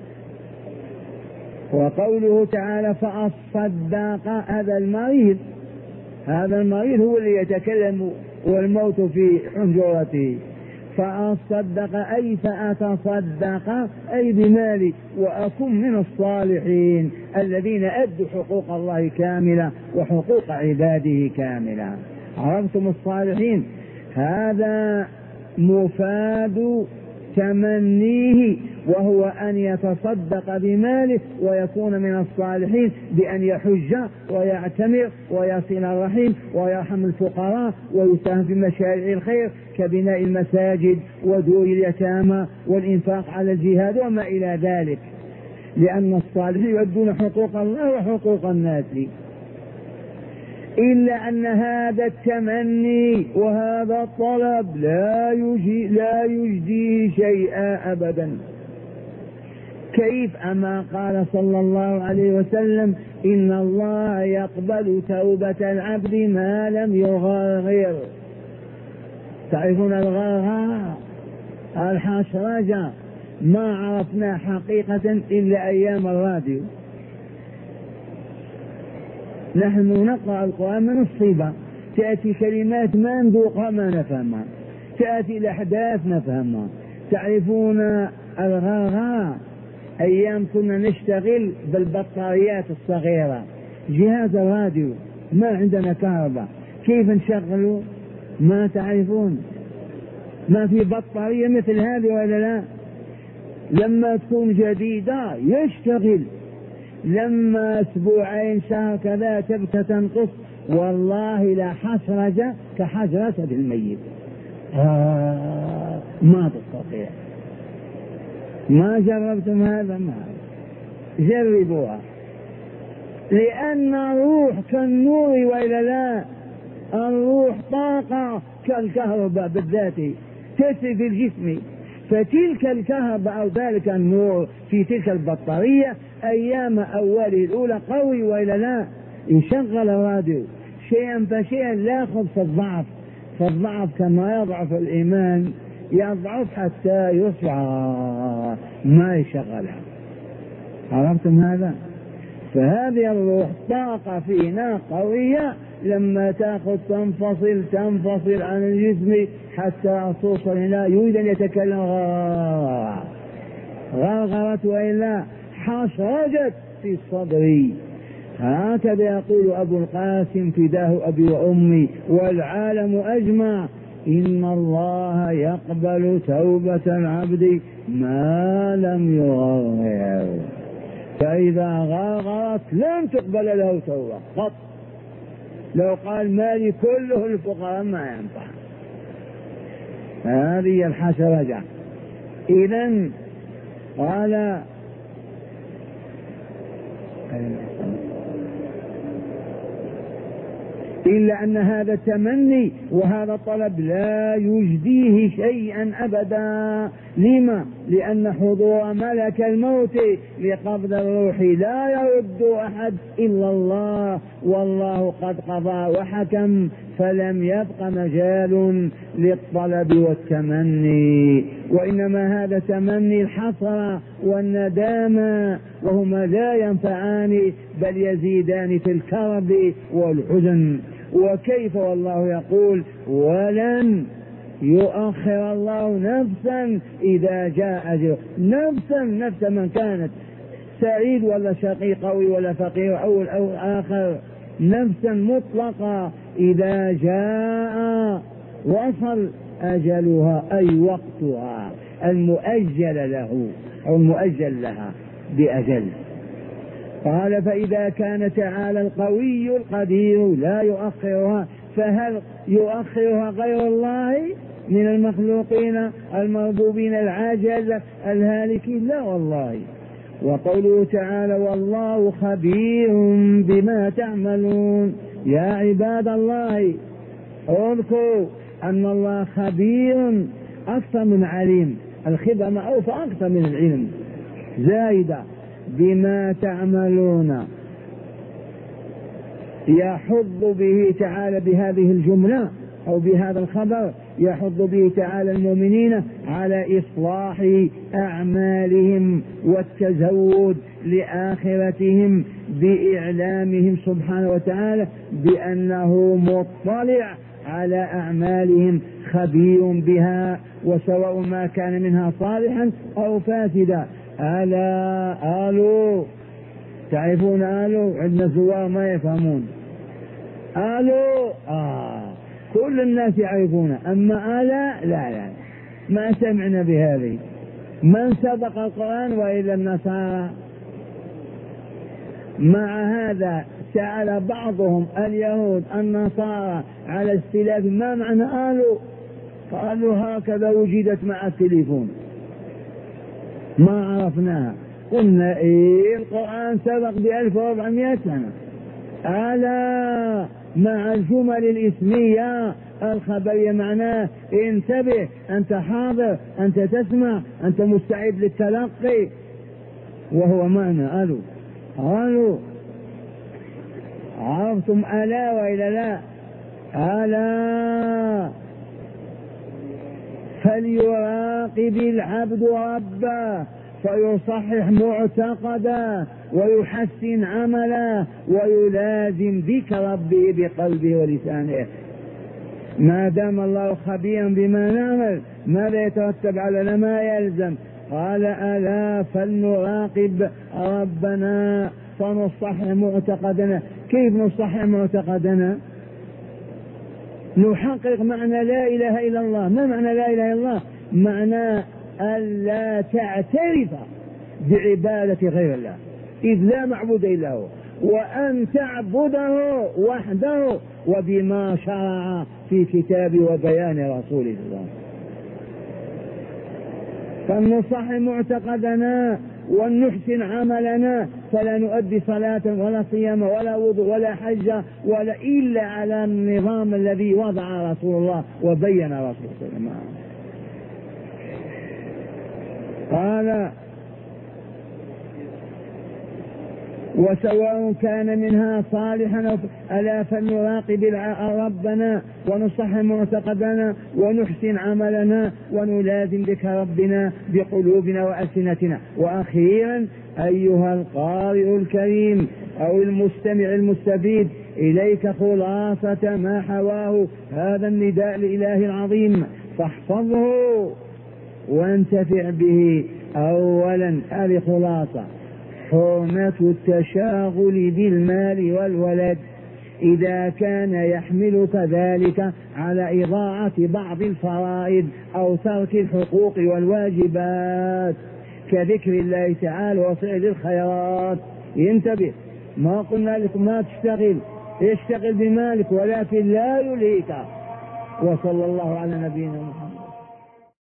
وقوله تعالى فأصدق. هذا المريض هو اللي يتكلم والموت في حنجرته. فأصدق أي فأتصدق أي بمالي وأكون من الصالحين الذين أدوا حقوق الله كاملة وحقوق عباده كاملة. عرفتم الصالحين؟ هذا مفاد تمنيه، وهو أن يتصدق بماله ويكون من الصالحين بأن يحج ويعتمر ويصل الرحم ويرحم الفقراء ويساهم في مشاريع الخير كبناء المساجد ودور اليتامى والإنفاق على الجهاد وما إلى ذلك، لأن الصالحين يؤدون حقوق الله وحقوق الناس. إلا أن هذا التمني وهذا الطلب لا يجديه شيئا أبدا. كيف؟ أما قال صلى الله عليه وسلم إن الله يقبل توبة العبد ما لم يغرغر. تعرفون الغرغر؟ الحشرجة. ما عرفنا حقيقة إلا أيام الراديو. نحن نقرأ القرآن من الصيبة، تأتي كلمات ما نذوقها ما نفهمها، تأتي الأحداث نفهمها. تعرفون الغرغر؟ أيام كنا نشتغل بالبطاريات الصغيرة، جهاز الراديو، ما عندنا كهرباء، كيف نشغله؟ ما تعرفون؟ ما في بطارية مثل هذه ولا لا؟ لما تكون جديدة يشتغل، لما أسبوعين شهر كذا تبقى تنقص، والله لا حشرجة كحشرة الميت. ما تستطيع. ما جربتم هذا؟ ما جربوها، لأن الروح كالنور وإلا لا؟ الروح طاقة كالكهرباء بالذات تسري في الجسم، فتلك الكهرباء أو ذلك النور في تلك البطارية أيام أوله الأولى قوي وإلا لا؟ يشغل الراديو شيئا فشيئا لا يأخذ في الضعف، فالضعف كما يضعف الإيمان يضعف حتى يصعى ما يشغلها. عرفتم هذا؟ فهذه الروح طاقة فينا قوية، لما تأخذ تنفصل عن الجسم حتى توصل إلى يريد أن يتكلم غرغرت وإلا حشرجت في الصدر. هكذا يقول أبو القاسم فداه أبي وأمي والعالم أجمع إن الله يقبل توبة العبد ما لم يغرغر، فإذا غرغرت لم تقبل له توبة قط. لو قال مالي كله الفقراء ما ينفع. هذه الحشرجة. إذن قال إلا أن هذا التمني وهذا الطلب لا يجديه شيئا أبدا. لما؟ لأن حضور ملك الموت لقبض الروح لا يرد أحد إلا الله، والله قد قضى وحكم، فلم يبق مجال للطلب والتمني، وإنما هذا تمني الحسرة والندامة، وهما لا ينفعان بل يزيدان في الكرب والحزن. وكيف والله يقول ولن يؤخر الله نفسا إذا جاء أجله. نفس من كانت سعيد ولا شقي قوي ولا فقير أو آخر، نفسا مطلقة إذا جاء وصل أجلها أي وقتها المؤجل له أو المؤجل لها بأجل. قال فإذا كان تعالى القوي القدير لا يؤخرها، فهل يؤخرها غير الله من المخلوقين المربوبين العاجز الهالكين؟ لا والله. وقوله تعالى والله خبير بما تعملون. يا عباد الله اذكروا أن الله خبير أكثر من عليم، الخبر معروف أكثر من العلم زايدة. بما تعملون يحض به تعالى بهذه الجملة أو بهذا الخبر، يحض به تعالى المؤمنين على إصلاح أعمالهم والتزود لآخرتهم بإعلامهم سبحانه وتعالى بأنه مطلع على أعمالهم خبير بها، وسواء ما كان منها صالحا أو فاسدا. ألا آلو، تعرفون آلو؟ عندنا زوار ما يفهمون آلو. كل الناس يعرفون، أما آلا لا ما سمعنا بهذه. من سبق القرآن وإلى النصارى. مع هذا سأل بعضهم اليهود النصارى على اختلاف ما معنى آلو، قالوا هكذا وجدت مع التليفون ما عرفناها. قلنا القرآن سبق ب1400 سنة. ألا مع الجمل الإسمية الخبرية معناه انتبه، أنت حاضر، أنت تسمع، أنت مستعد للتلقي، وهو معنى ألو. عرفتم ألا وإلا لا؟ ألا فليراقب العبد ربه فيصحح معتقدا ويحسن عملا ويلازم ذكر ربه بقلبه ولسانه. ما دام الله خبيرا بما نعمل ماذا يترتب على ما يلزم؟ قال ألا فلنراقب ربنا فنصحح معتقدنا. كيف نصحح معتقدنا؟ نحقق معنى لا إله إلا الله. ما معنى لا إله إلا الله؟ معنى ألا تعترف بعبادة غير الله إذ لا معبود إلا هو، وأن تعبده وحده وبما شرع في كتاب وبيان رسوله الله. فلنصحح معتقدنا ونحسن عملنا، فلا نؤدي صلاة ولا صيام ولا وضوء ولا حج ولا إلا على النظام الذي وضع رسول الله وبين رسول الله. قال وسواء كان منها صالحا. ألا فلنراقب ربنا ونصحح معتقدنا ونحسن عملنا ونلازم ذكر ربنا بقلوبنا وألسنتنا. وأخيرا أيها القارئ الكريم أو المستمع المستفيد، إليك خلاصة ما حواه هذا النداء الإلهي العظيم، فاحفظه وانتفع به. أولا هذه خلاصة: حرمة التشاغل بالمال والولد إذا كان يحملك ذلك على إضاعة بعض الفرائض أو ترك الحقوق والواجبات كذكر الله تعالى وفعل الخيرات. انتبه، ما قلنا لكم ما تشتغل، اشتغل بمالك ولكن لا يلهيك. وصلى الله على نبينا محمد.